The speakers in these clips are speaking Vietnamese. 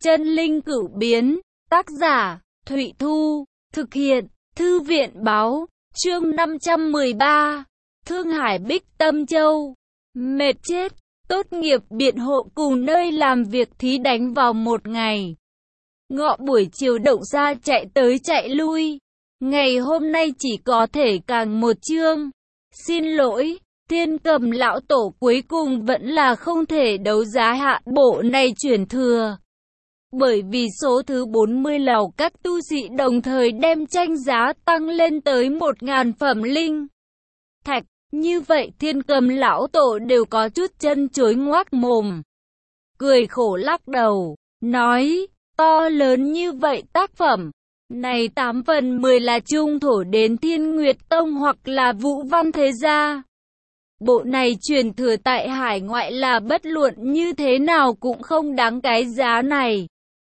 Chân linh cửu biến, tác giả, Thụy Thu, thực hiện, Thư viện báo, chương 513, Thương Hải Bích Tâm Châu, mệt chết, tốt nghiệp biện hộ cùng nơi làm việc thí đánh vào một ngày. Ngọ buổi chiều động ra chạy tới chạy lui, ngày hôm nay chỉ có thể càng một chương. Xin lỗi, Thiên Cầm lão tổ cuối cùng vẫn là không thể đấu giá hạ bộ này chuyển thừa. Bởi vì số thứ 40 lầu các tu sĩ đồng thời đem tranh giá tăng lên tới 1.000 phẩm linh thạch. Như vậy Thiên Cầm lão tổ đều có chút chân chối ngoác mồm. Cười khổ lắc đầu, nói, to lớn như vậy tác phẩm, này 8 phần 10 là trung thổ đến Thiên Nguyệt Tông hoặc là Vũ Văn Thế Gia. Bộ này truyền thừa tại hải ngoại là bất luận như thế nào cũng không đáng cái giá này.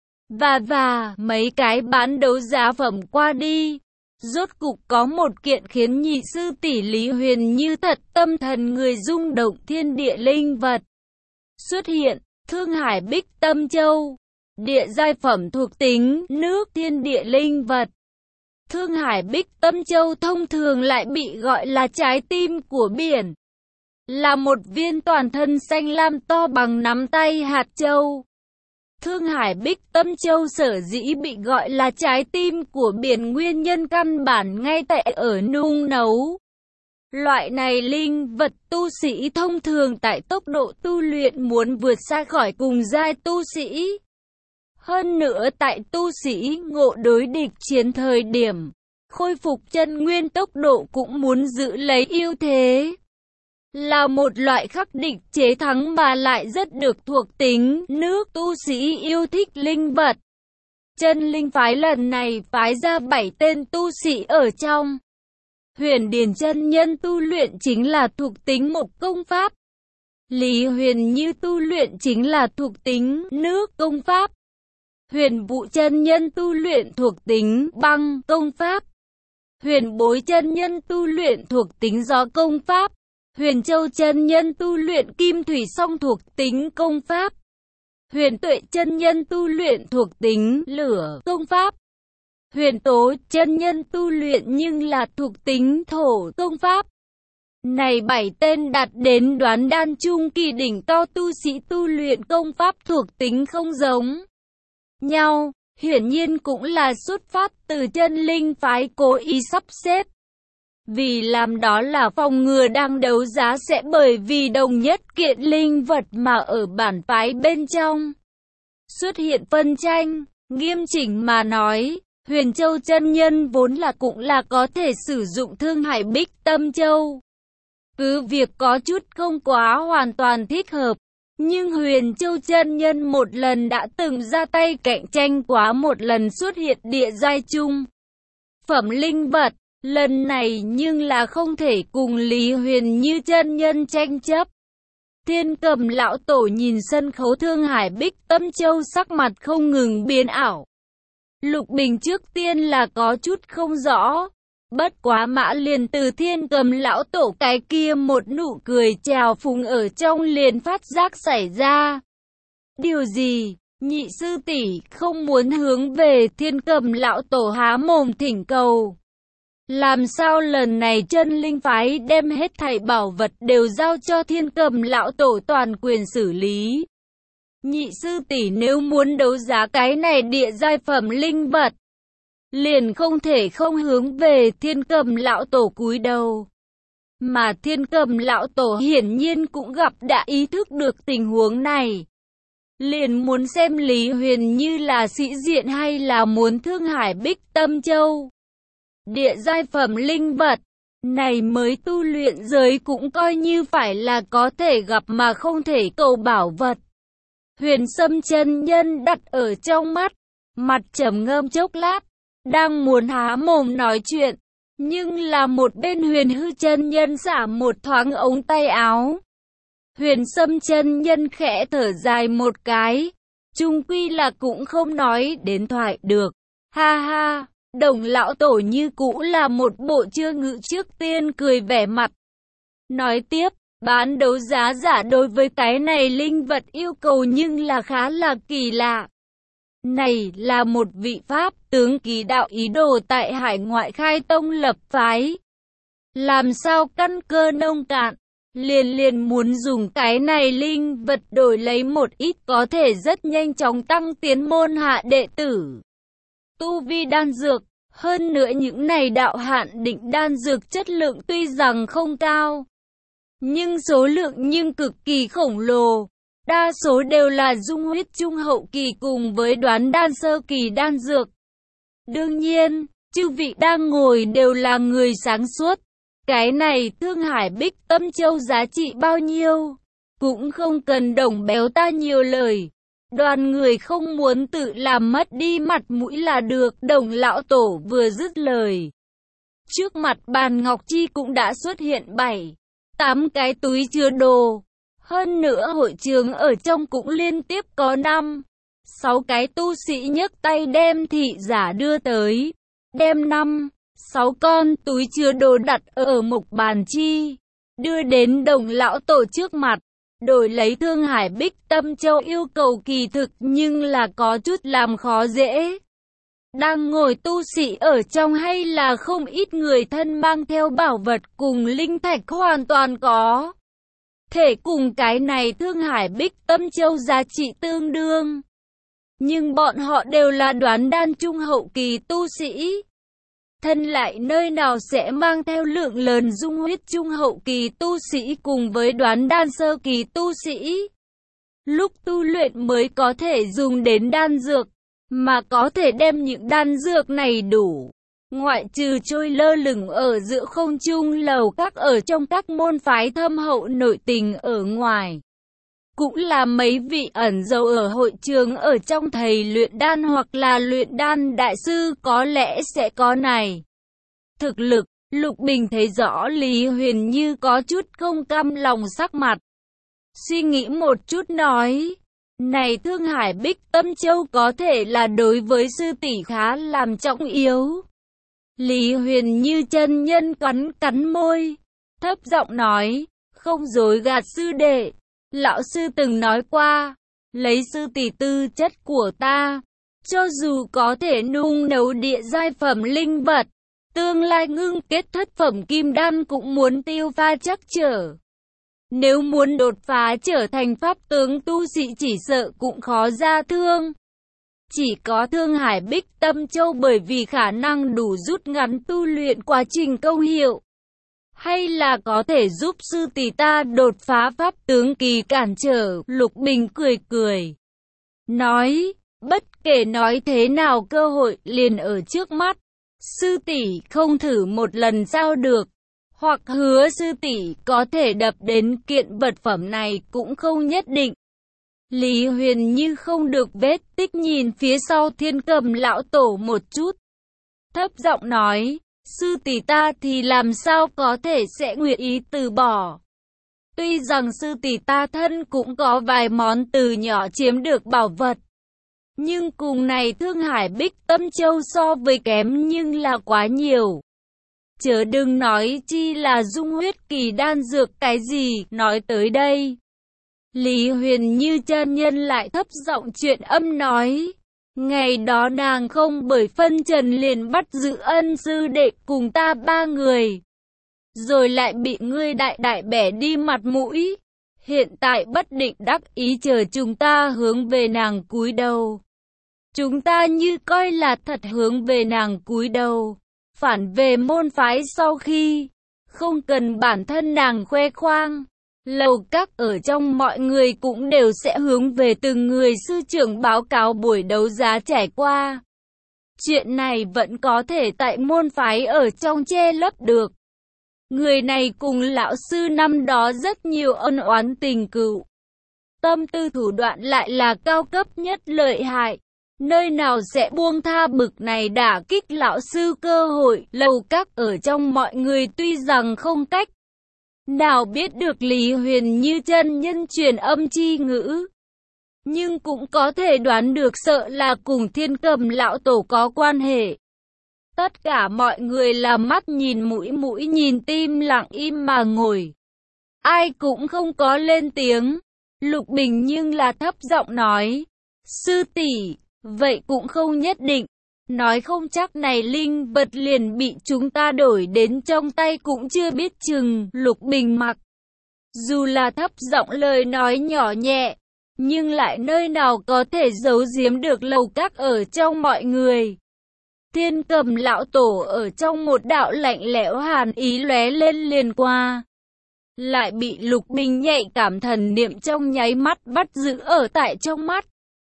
Và mấy cái bán đấu giá phẩm qua đi, rốt cục có một kiện khiến nhị sư tỷ Lý Huyền như thật tâm thần người rung động thiên địa linh vật xuất hiện. Thương Hải Bích Tâm Châu, địa giai phẩm thuộc tính nước thiên địa linh vật. Thương Hải Bích Tâm Châu thông thường lại bị gọi là trái tim của biển, là một viên toàn thân xanh lam to bằng nắm tay hạt châu. Thương Hải Bích Tâm Châu sở dĩ bị gọi là trái tim của biển nguyên nhân căn bản ngay tại ở nung nấu. Loại này linh vật tu sĩ thông thường tại tốc độ tu luyện muốn vượt xa khỏi cùng giai tu sĩ. Hơn nữa tại tu sĩ ngộ đối địch chiến thời điểm, khôi phục chân nguyên tốc độ cũng muốn giữ lấy ưu thế. Là một loại khắc địch chế thắng mà lại rất được thuộc tính nước tu sĩ yêu thích linh vật. Chân linh phái lần này phái ra 7 tên tu sĩ ở trong. Huyền Điền chân nhân tu luyện chính là thuộc tính một công pháp. Lý Huyền Như tu luyện chính là thuộc tính nước công pháp. Huyền Vũ chân nhân tu luyện thuộc tính băng công pháp. Huyền Bối chân nhân tu luyện thuộc tính gió công pháp. Huyền Châu chân nhân tu luyện kim thủy song thuộc tính công pháp. Huyền Tuệ chân nhân tu luyện thuộc tính lửa công pháp. Huyền Tố chân nhân tu luyện nhưng là thuộc tính thổ công pháp. Này 7 tên đạt đến đoán đan trung kỳ đỉnh cao tu sĩ tu luyện công pháp thuộc tính không giống nhau, hiển nhiên cũng là xuất phát từ chân linh phái cố ý sắp xếp. Vì làm đó là phòng ngừa đang đấu giá sẽ bởi vì đồng nhất kiện linh vật mà ở bản phái bên trong xuất hiện phân tranh. Nghiêm chỉnh mà nói, Huyền Châu chân nhân vốn là cũng là có thể sử dụng Thương Hải Bích Tâm Châu. Cứ việc có chút không quá hoàn toàn thích hợp, nhưng Huyền Châu chân nhân một lần đã từng ra tay cạnh tranh quá một lần xuất hiện địa giai trung phẩm linh vật. Lần này nhưng là không thể cùng Lý Huyền Như chân nhân tranh chấp. Thiên Cầm lão tổ nhìn sân khấu Thương Hải Bích Tâm Châu sắc mặt không ngừng biến ảo. Lục Bình trước tiên là có chút không rõ. Bất quá mã liền từ Thiên Cầm lão tổ cái kia một nụ cười trào phúng ở trong liền phát giác xảy ra. Điều gì? Nhị sư tỷ không muốn hướng về Thiên Cầm lão tổ há mồm thỉnh cầu. Làm sao lần này chân linh phái đem hết thảy bảo vật đều giao cho Thiên Cầm lão tổ toàn quyền xử lý? Nhị sư tỷ nếu muốn đấu giá cái này địa giai phẩm linh vật, liền không thể không hướng về Thiên Cầm lão tổ cúi đầu. Mà Thiên Cầm lão tổ hiển nhiên cũng đã ý thức được tình huống này. Liền muốn xem Lý Huyền Như là sĩ diện hay là muốn Thương Hải Bích Tâm Châu. Địa giai phẩm linh vật, này mới tu luyện giới cũng coi như phải là có thể gặp mà không thể cầu bảo vật. Huyền Sâm chân nhân đặt ở trong mắt, mặt trầm ngâm chốc lát, đang muốn há mồm nói chuyện, nhưng là một bên Huyền Hư chân nhân xả một thoáng ống tay áo. Huyền Sâm chân nhân khẽ thở dài một cái, chung quy là cũng không nói đến thoại được. Ha ha. Đồng lão tổ như cũ là một bộ chưa ngữ trước tiên cười vẻ mặt. Nói tiếp, bán đấu giá giả đối với cái này linh vật yêu cầu nhưng là khá là kỳ lạ. Này là một vị Pháp tướng kỳ đạo ý đồ tại hải ngoại khai tông lập phái. Làm sao căn cơ nông cạn, liền muốn dùng cái này linh vật đổi lấy một ít có thể rất nhanh chóng tăng tiến môn hạ đệ tử. Tu vi đan dược, hơn nữa những này đạo hạn định đan dược chất lượng tuy rằng không cao, nhưng số lượng nhưng cực kỳ khổng lồ. Đa số đều là dung huyết trung hậu kỳ cùng với đoán đan sơ kỳ đan dược. Đương nhiên, chư vị đang ngồi đều là người sáng suốt. Cái này Thương Hải Bích Tâm Châu giá trị bao nhiêu? Cũng không cần đồng béo ta nhiều lời. Đoàn người không muốn tự làm mất đi mặt mũi là được. Đồng lão tổ vừa dứt lời, trước mặt bàn ngọc chi cũng đã xuất hiện 7-8 cái túi chứa đồ. Hơn nữa hội trường ở trong cũng liên tiếp có 5-6 cái tu sĩ nhấc tay đem thị giả đưa tới. Đem 5-6 con túi chứa đồ đặt ở một bàn chi, đưa đến đồng lão tổ trước mặt. Đổi lấy Thương Hải Bích Tâm Châu yêu cầu kỳ thực nhưng là có chút làm khó dễ. Đang ngồi tu sĩ ở trong hay là không ít người thân mang theo bảo vật cùng linh thạch hoàn toàn có thể cùng cái này Thương Hải Bích Tâm Châu giá trị tương đương. Nhưng bọn họ đều là đoán đan trung hậu kỳ tu sĩ. Thân lại nơi nào sẽ mang theo lượng lớn dung huyết trung hậu kỳ tu sĩ cùng với đoán đan sơ kỳ tu sĩ. Lúc tu luyện mới có thể dùng đến đan dược, mà có thể đem những đan dược này đủ. Ngoại trừ trôi lơ lửng ở giữa không trung lầu các ở trong các môn phái thâm hậu nội tình ở ngoài. Cũng là mấy vị ẩn dấu ở hội trường ở trong thầy luyện đan hoặc là luyện đan đại sư có lẽ sẽ có này thực lực. Lục Bình thấy rõ Lý Huyền Như có chút không cam lòng sắc mặt. Suy nghĩ một chút nói, này Thương Hải Bích Tâm Châu có thể là đối với sư tỷ khá làm trọng yếu. Lý Huyền Như chân nhân cắn môi, thấp giọng nói, không dối gạt sư đệ. Lão sư từng nói qua, lấy sư tỷ tư chất của ta, cho dù có thể nung nấu địa giai phẩm linh vật, tương lai ngưng kết thất phẩm kim đan cũng muốn tiêu pha chắc trở. Nếu muốn đột phá trở thành pháp tướng tu sĩ chỉ sợ cũng khó ra thương. Chỉ có Thương Hải Bích Tâm Châu bởi vì khả năng đủ rút ngắn tu luyện quá trình công hiệu, hay là có thể giúp sư tỷ ta đột phá pháp tướng kỳ cản trở. Lục Bình cười nói, bất kể nói thế nào cơ hội liền ở trước mắt, sư tỷ không thử một lần sao được. Hoặc hứa sư tỷ có thể đập đến kiện vật phẩm này cũng không nhất định. Lý Huyền Như không được vết tích nhìn phía sau Thiên Cầm lão tổ một chút, thấp giọng nói, sư tỷ ta thì làm sao có thể sẽ nguyện ý từ bỏ. Tuy rằng sư tỷ ta thân cũng có vài món từ nhỏ chiếm được bảo vật, nhưng cùng này Thương Hải Bích Tâm Châu so với kém nhưng là quá nhiều. Chớ đừng nói chi là dung huyết kỳ đan dược cái gì. Nói tới đây, Lý Huyền Như chân nhân lại thấp giọng chuyện âm nói, ngày đó nàng không bởi phân trần liền bắt giữ ân sư đệ cùng ta 3 người, rồi lại bị ngươi đại bẻ đi mặt mũi. Hiện tại bất định đắc ý chờ chúng ta hướng về nàng cúi đầu. Chúng ta như coi là thật hướng về nàng cúi đầu, phản về môn phái sau khi không cần bản thân nàng khoe khoang. Lầu các ở trong mọi người cũng đều sẽ hướng về từng người sư trưởng báo cáo buổi đấu giá trải qua. Chuyện này vẫn có thể tại môn phái ở trong che lấp được. Người này cùng lão sư năm đó rất nhiều ân oán tình cựu. Tâm tư thủ đoạn lại là cao cấp nhất lợi hại. Nơi nào sẽ buông tha bực này đả kích lão sư cơ hội. Lầu các ở trong mọi người tuy rằng không cách nào biết được Lý Huyền Như chân nhân truyền âm chi ngữ, nhưng cũng có thể đoán được sợ là cùng Thiên Cầm lão tổ có quan hệ. Tất cả mọi người là mắt nhìn mũi nhìn tim lặng im mà ngồi. Ai cũng không có lên tiếng. Lục Bình nhưng là thấp giọng nói, sư tỷ, Vậy cũng không nhất định. Nói không chắc này linh vật liền bị chúng ta đổi đến trong tay cũng chưa biết chừng. Lục Bình mặc dù là thấp giọng lời nói nhỏ nhẹ, nhưng lại nơi nào có thể giấu giếm được Lầu Các ở trong mọi người. Thiên Cầm lão tổ ở trong một đạo lạnh lẽo hàn ý lóe lên liền qua, lại bị Lục Bình nhạy cảm thần niệm trong nháy mắt bắt giữ ở tại trong mắt.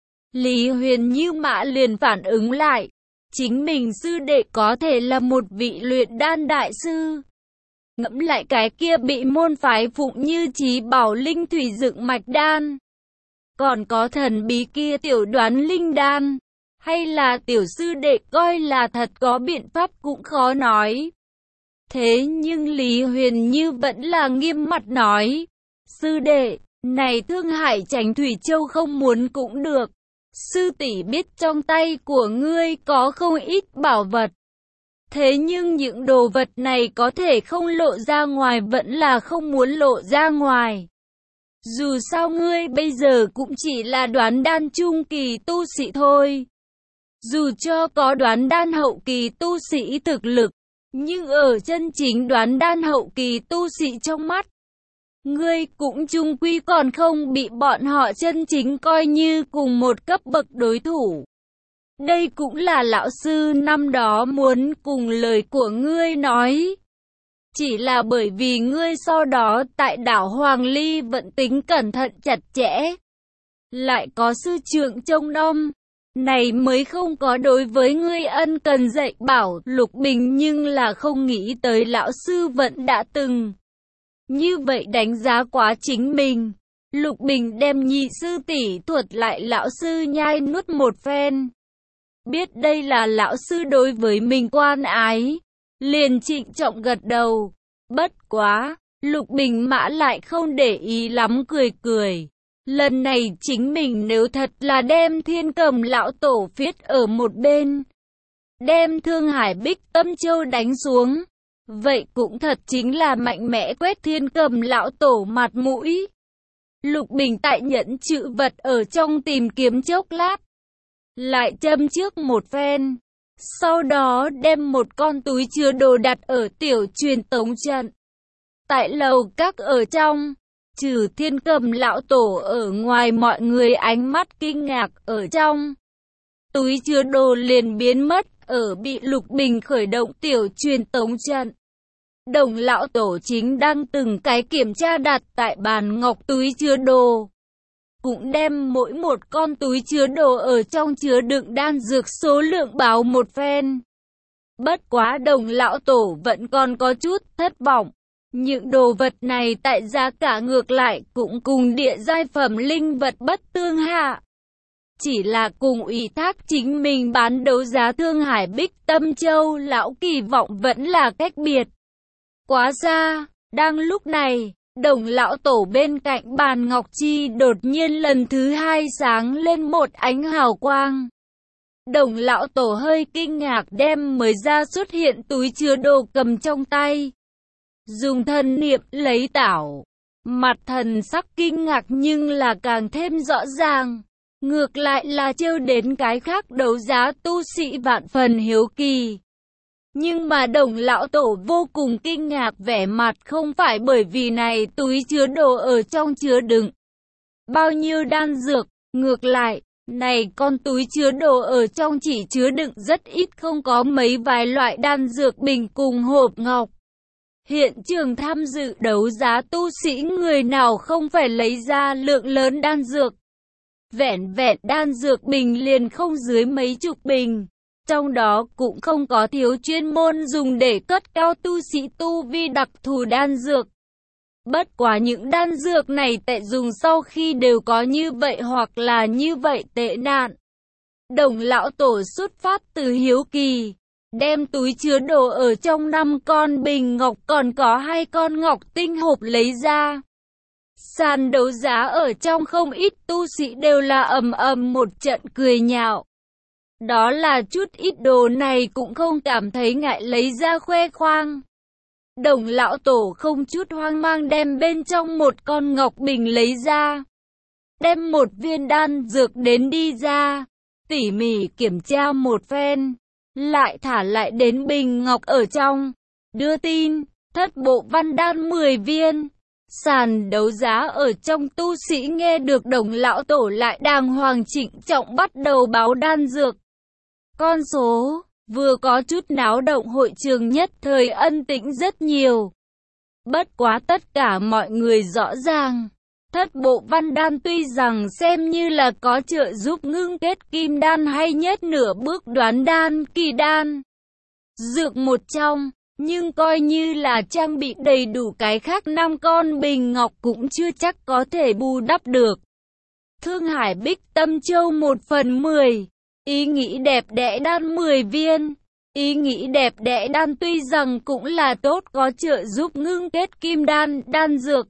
Lý Huyền Như Mã liền phản ứng lại, chính mình sư đệ có thể là một vị luyện đan đại sư. Ngẫm lại cái kia bị môn phái Phụng Như Chí Bảo linh thủy dựng mạch đan, còn có thần bí kia tiểu đoán linh đan, hay là tiểu sư đệ coi là thật có biện pháp cũng khó nói. Thế nhưng Lý Huyền Như vẫn là nghiêm mặt nói, sư đệ, này Thương Hải Chánh Thủy Châu không muốn cũng được. Sư tỷ biết trong tay của ngươi có không ít bảo vật. Thế nhưng những đồ vật này có thể không lộ ra ngoài vẫn là không muốn lộ ra ngoài. Dù sao ngươi bây giờ cũng chỉ là đoán đan trung kỳ tu sĩ thôi. Dù cho có đoán đan hậu kỳ tu sĩ thực lực, nhưng ở chân chính đoán đan hậu kỳ tu sĩ trong mắt, ngươi cũng chung quy còn không bị bọn họ chân chính coi như cùng một cấp bậc đối thủ. Đây cũng là lão sư năm đó muốn cùng lời của ngươi nói. Chỉ là bởi vì ngươi sau đó tại đảo Hoàng Ly vẫn tính cẩn thận chặt chẽ, lại có sư trưởng trông nom, này mới không có đối với ngươi ân cần dạy bảo. Lục Bình nhưng là không nghĩ tới lão sư vẫn đã từng như vậy đánh giá quá chính mình. Lục Bình đem nhị sư tỷ thuật lại lão sư nhai nuốt một phen. Biết đây là lão sư đối với mình quan ái, liền trịnh trọng gật đầu. Bất quá, Lục Bình Mã lại không để ý lắm, cười cười. Lần này chính mình nếu thật là đem Thiên Cầm lão tổ phiết ở một bên, đem Thương Hải Bích Tâm Châu đánh xuống, vậy cũng thật chính là mạnh mẽ quét Thiên Cầm lão tổ mặt mũi. Lục Bình tại nhẫn chữ vật ở trong tìm kiếm chốc lát, lại châm trước một phen, sau đó đem một con túi chứa đồ đặt ở tiểu truyền tống trận. Tại Lầu Các ở trong, trừ Thiên Cầm lão tổ ở ngoài, mọi người ánh mắt kinh ngạc ở trong. Túi chứa đồ liền biến mất ở bị Lục Bình khởi động tiểu truyền tống trận. Đồng lão tổ chính đang từng cái kiểm tra đặt tại bàn ngọc túi chứa đồ, cũng đem mỗi một con túi chứa đồ ở trong chứa đựng đan dược số lượng báo một phen. Bất quá Đồng lão tổ vẫn còn có chút thất vọng. Những đồ vật này tại giá cả ngược lại cũng cùng địa giai phẩm linh vật bất tương hạ. Chỉ là cùng ủy thác chính mình bán đấu giá Thương Hải Bích Tâm Châu, lão kỳ vọng vẫn là cách biệt quá xa. Đang lúc này, Đồng lão tổ bên cạnh bàn ngọc chi đột nhiên lần thứ hai sáng lên một ánh hào quang. Đồng lão tổ hơi kinh ngạc đem mới ra xuất hiện túi chứa đồ cầm trong tay, dùng thần niệm lấy tảo. Mặt thần sắc kinh ngạc nhưng là càng thêm rõ ràng, ngược lại là trêu đến cái khác đấu giá tu sĩ vạn phần hiếu kỳ. Nhưng mà Đồng lão tổ vô cùng kinh ngạc, vẻ mặt không phải bởi vì này túi chứa đồ ở trong chứa đựng bao nhiêu đan dược, ngược lại, này con túi chứa đồ ở trong chỉ chứa đựng rất ít, không có mấy vài loại đan dược bình cùng hộp ngọc. Hiện trường tham dự đấu giá tu sĩ người nào không phải lấy ra lượng lớn đan dược. Vẹn vẹn đan dược bình liền không dưới mấy chục bình. Trong đó cũng không có thiếu chuyên môn dùng để cất cao tu sĩ tu vi đặc thù đan dược. Bất quá những đan dược này tệ dùng sau khi đều có như vậy hoặc là như vậy tệ nạn. Đồng lão tổ xuất phát từ hiếu kỳ, đem túi chứa đồ ở trong 5 con bình ngọc còn có 2 con ngọc tinh hộp lấy ra. Sàn đấu giá ở trong không ít tu sĩ đều là ầm ầm một trận cười nhạo. Đó là chút ít đồ này cũng không cảm thấy ngại lấy ra khoe khoang. Đồng lão tổ không chút hoang mang đem bên trong một con ngọc bình lấy ra, đem một viên đan dược đến đi ra. tỉ mỉ kiểm tra một phen, lại thả lại đến bình ngọc ở trong, đưa tin, thất bộ văn đan 10 viên. Sàn đấu giá ở trong tu sĩ nghe được Đồng lão tổ lại đàng hoàng trịnh trọng bắt đầu báo đan dược. Con số vừa có chút náo động, hội trường nhất thời ân tĩnh rất nhiều. Bất quá tất cả mọi người rõ ràng, thất bộ văn đan tuy rằng xem như là có trợ giúp ngưng kết kim đan hay nhất nửa bước đoán đan kỳ đan dược một trong, nhưng coi như là trang bị đầy đủ cái khác 5 con bình ngọc cũng chưa chắc có thể bù đắp được. Thương Hải Bích Tâm Châu 1/10, ý nghĩ đẹp đẽ đan 10 viên. Ý nghĩ đẹp đẽ đan tuy rằng cũng là tốt, có trợ giúp ngưng kết kim đan đan dược.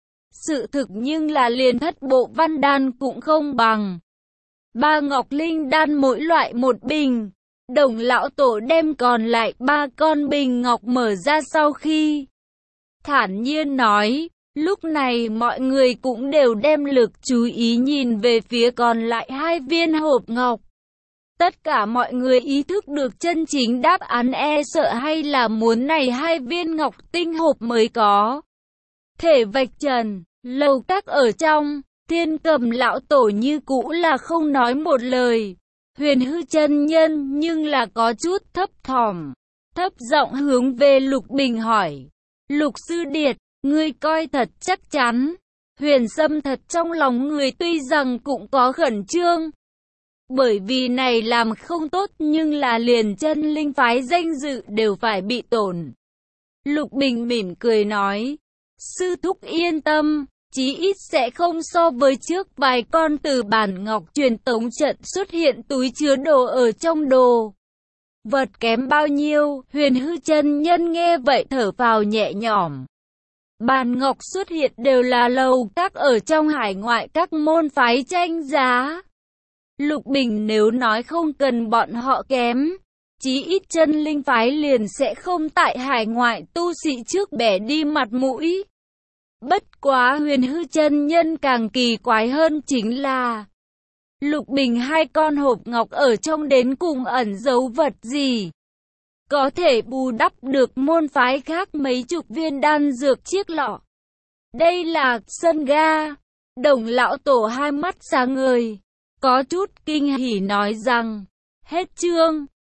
Sự thực nhưng là liền thất bộ văn đan cũng không bằng. 3 ngọc linh đan mỗi loại một bình. Đồng lão tổ đem còn lại 3 con bình ngọc mở ra sau khi thản nhiên nói, lúc này mọi người cũng đều đem lực chú ý nhìn về phía còn lại 2 viên hộp ngọc. Tất cả mọi người ý thức được chân chính đáp án, e sợ hay là muốn này 2 viên ngọc tinh hộp mới có thể vạch trần. Lầu các ở trong, Thiên Cầm lão tổ như cũ là không nói một lời. Huyền Hư chân nhân nhưng là có chút thấp thỏm, thấp giọng hướng về Lục Bình hỏi, Lục sư điệt, ngươi coi thật chắc chắn? Huyền Sâm thật trong lòng người tuy rằng cũng có khẩn trương, bởi vì này làm không tốt nhưng là liền chân linh phái danh dự đều phải bị tổn. Lục Bình mỉm cười nói, sư thúc yên tâm, chí ít sẽ không so với trước vài con từ bản ngọc truyền tống trận xuất hiện túi chứa đồ ở trong đồ vật kém bao nhiêu. Huyền Hư chân nhân nghe vậy thở phào nhẹ nhõm. Bản ngọc xuất hiện đều là lầu các ở trong hải ngoại các môn phái tranh giá. Lục Bình nếu nói không cần bọn họ kém, chí ít chân linh phái liền sẽ không tại hải ngoại tu sĩ trước bẻ đi mặt mũi. Bất quá Huyền Hư chân nhân càng kỳ quái hơn chính là Lục Bình 2 con hộp ngọc ở trong đến cùng ẩn dấu vật gì, có thể bù đắp được môn phái khác mấy chục viên đan dược chiếc lọ. Đây là sân ga. Đồng lão tổ hai mắt sáng ngời, có chút kinh hỉ nói rằng, hết chương.